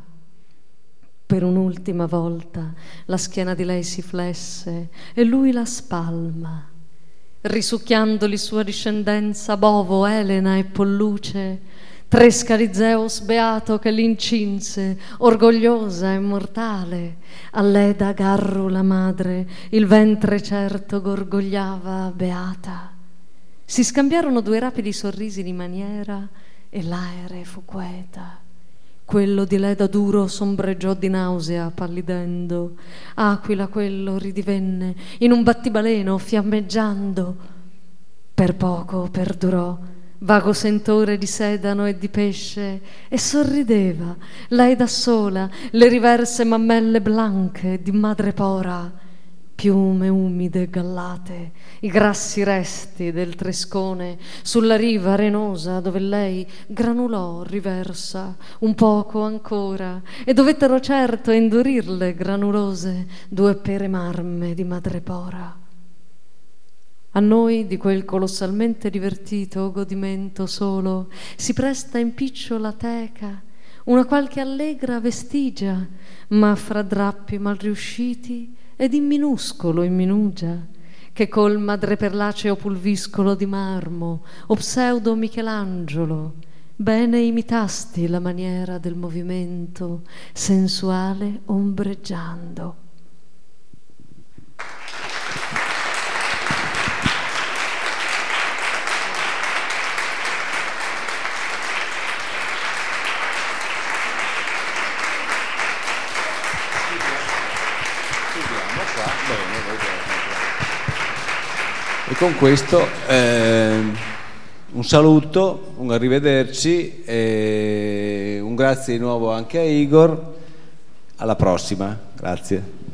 Per un'ultima volta la schiena di lei si flesse e lui la spalma, risucchiandoli sua discendenza bovo, Elena e Polluce, Tresca di Zeus beato che l'incinse, orgogliosa e mortale. All'Eda Garru la madre, il ventre certo gorgogliava beata. Si scambiarono due rapidi sorrisi di maniera e l'aere fu queta. Quello di Leda duro sombreggiò di nausea pallidendo, Aquila quello ridivenne in un battibaleno fiammeggiando. Per poco perdurò, vago sentore di sedano e di pesce, e sorrideva, lei da sola, le riverse mammelle blanche di madrepora, piume umide gallate, i grassi resti del trescone sulla riva arenosa dove lei granulò riversa un poco ancora, e dovettero certo indurirle granulose due pere marme di madrepora. A noi di quel colossalmente divertito godimento solo si presta in picciola teca una qualche allegra vestigia, ma fra drappi mal riusciti ed in minuscolo in minugia, che col madreperlaceo pulviscolo di marmo o pseudo Michelangelo bene imitasti la maniera del movimento sensuale ombreggiando. E con questo eh, un saluto, un arrivederci e un grazie di nuovo anche a Igor. Alla prossima, grazie.